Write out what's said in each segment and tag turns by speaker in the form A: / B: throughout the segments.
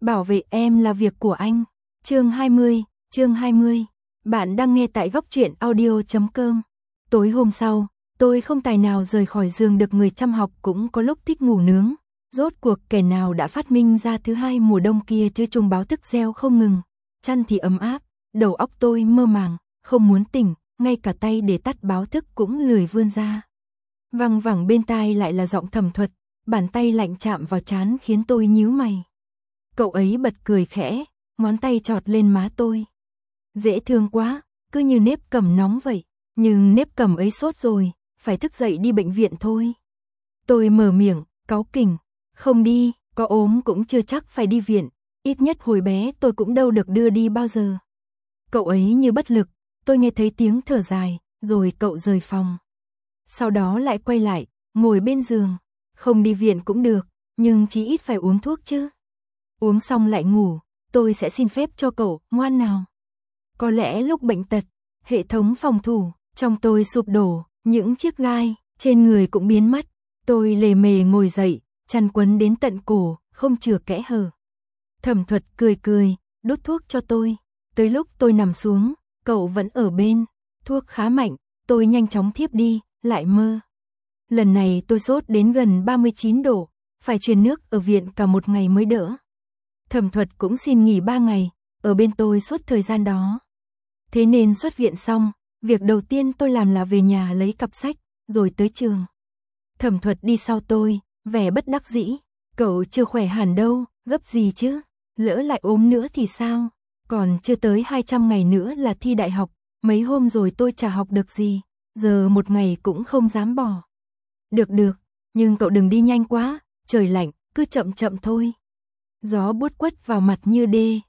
A: Bảo vệ em là việc của anh. Chương 20. Bạn đang nghe tại góc truyện audio.com. Tối hôm sau, tôi không tài nào rời khỏi giường được, người chăm học cũng có lúc thích ngủ nướng. Rốt cuộc kẻ nào đã phát minh ra thứ hai mùa đông kia chứ, chuông báo thức reo không ngừng. Chăn thì ấm áp, đầu óc tôi mơ màng, không muốn tỉnh, ngay cả tay để tắt báo thức cũng lười vươn ra. Văng vẳng bên tai lại là giọng Thẩm Thuật, bàn tay lạnh chạm vào trán khiến tôi nhíu mày. Cậu ấy bật cười khẽ, ngón tay chọt lên má tôi. Dễ thương quá, cứ như nếp cầm nóng vậy, nhưng nếp cầm ấy sốt rồi, phải thức dậy đi bệnh viện thôi. Tôi mở miệng, cáu kỉnh, không đi, có ốm cũng chưa chắc phải đi viện, ít nhất hồi bé tôi cũng đâu được đưa đi bao giờ. Cậu ấy như bất lực, tôi nghe thấy tiếng thở dài, rồi cậu rời phòng. Sau đó lại quay lại, ngồi bên giường, không đi viện cũng được, nhưng chí ít phải uống thuốc chứ. Uống xong lại ngủ, tôi sẽ xin phép cho cậu, ngoan nào. Có lẽ lúc bệnh tật, hệ thống phòng thủ trong tôi sụp đổ, những chiếc gai trên người cũng biến mất. Tôi lề mề ngồi dậy, chăn quấn đến tận cổ, không chừa kẽ hở. Thẩm Thuật cười cười, đút thuốc cho tôi. Tới lúc tôi nằm xuống, cậu vẫn ở bên. Thuốc khá mạnh, tôi nhanh chóng thiếp đi, lại mơ. Lần này tôi sốt đến gần 39 độ, phải truyền nước ở viện cả một ngày mới đỡ. Thẩm Thuật cũng xin nghỉ 3 ngày, ở bên tôi suốt thời gian đó. Thế nên xuất viện xong, việc đầu tiên tôi làm là về nhà lấy cặp sách, rồi tới trường. Thẩm Thuật đi sau tôi, vẻ bất đắc dĩ. Cậu chưa khỏe hẳn đâu, gấp gì chứ, lỡ lại ốm nữa thì sao? Còn chưa tới 200 ngày nữa là thi đại học, mấy hôm rồi tôi chả học được gì, giờ một ngày cũng không dám bỏ. Được, nhưng cậu đừng đi nhanh quá, trời lạnh, cứ chậm chậm thôi. Gió buốt quất vào mặt như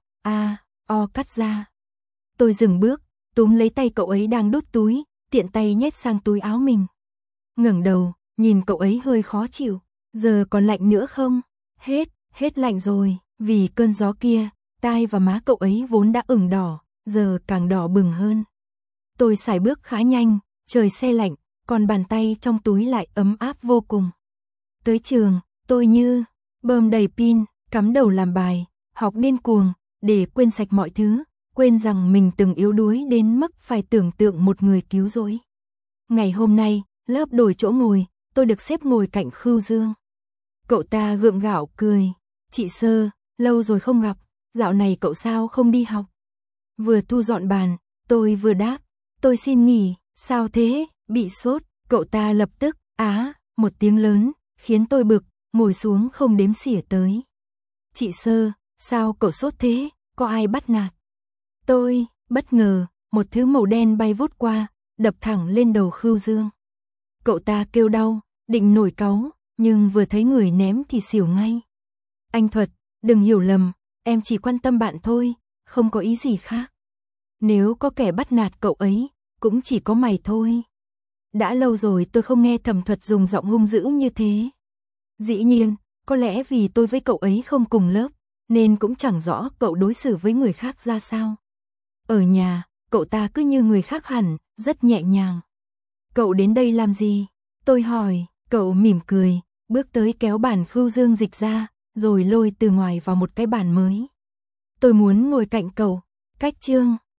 A: o cắt ra. Tôi dừng bước, túm lấy tay cậu ấy đang đút túi, tiện tay nhét sang túi áo mình. Ngẩng đầu, nhìn cậu ấy hơi khó chịu, giờ còn lạnh nữa không? Hết lạnh rồi, vì cơn gió kia, tai và má cậu ấy vốn đã ửng đỏ, giờ càng đỏ bừng hơn. Tôi sải bước khá nhanh, trời se lạnh, còn bàn tay trong túi lại ấm áp vô cùng. Tới trường, tôi như bơm đầy pin, cắm đầu làm bài, học điên cuồng, để quên sạch mọi thứ, quên rằng mình từng yếu đuối đến mức phải tưởng tượng một người cứu rỗi. Ngày hôm nay, lớp đổi chỗ ngồi, tôi được xếp ngồi cạnh Khưu Dương. Cậu ta gượng gạo cười, chị Sơ, lâu rồi không gặp, dạo này cậu sao không đi học? Vừa thu dọn bàn, tôi vừa đáp, tôi xin nghỉ, sao thế, bị sốt, cậu ta lập tức, một tiếng lớn, khiến tôi bực, ngồi xuống không đếm xỉa tới. Chị Sơ, sao cậu sốt thế, có ai bắt nạt? Tôi, bất ngờ, một thứ màu đen bay vút qua, đập thẳng lên đầu Khưu Dương. Cậu ta kêu đau, định nổi cáu, nhưng vừa thấy người ném thì xỉu ngay. Anh Thuật, đừng hiểu lầm, em chỉ quan tâm bạn thôi, không có ý gì khác. Nếu có kẻ bắt nạt cậu ấy, cũng chỉ có mày thôi. Đã lâu rồi tôi không nghe Thẩm Thuật dùng giọng hung dữ như thế. Dĩ nhiên, có lẽ vì tôi với cậu ấy không cùng lớp, nên cũng chẳng rõ cậu đối xử với người khác ra sao. Ở nhà, cậu ta cứ như người khác hẳn, rất nhẹ nhàng. Cậu đến đây làm gì? Tôi hỏi, cậu mỉm cười, bước tới kéo bàn Khưu Dương dịch ra, rồi lôi từ ngoài vào một cái bàn mới. Tôi muốn ngồi cạnh cậu, cách chương,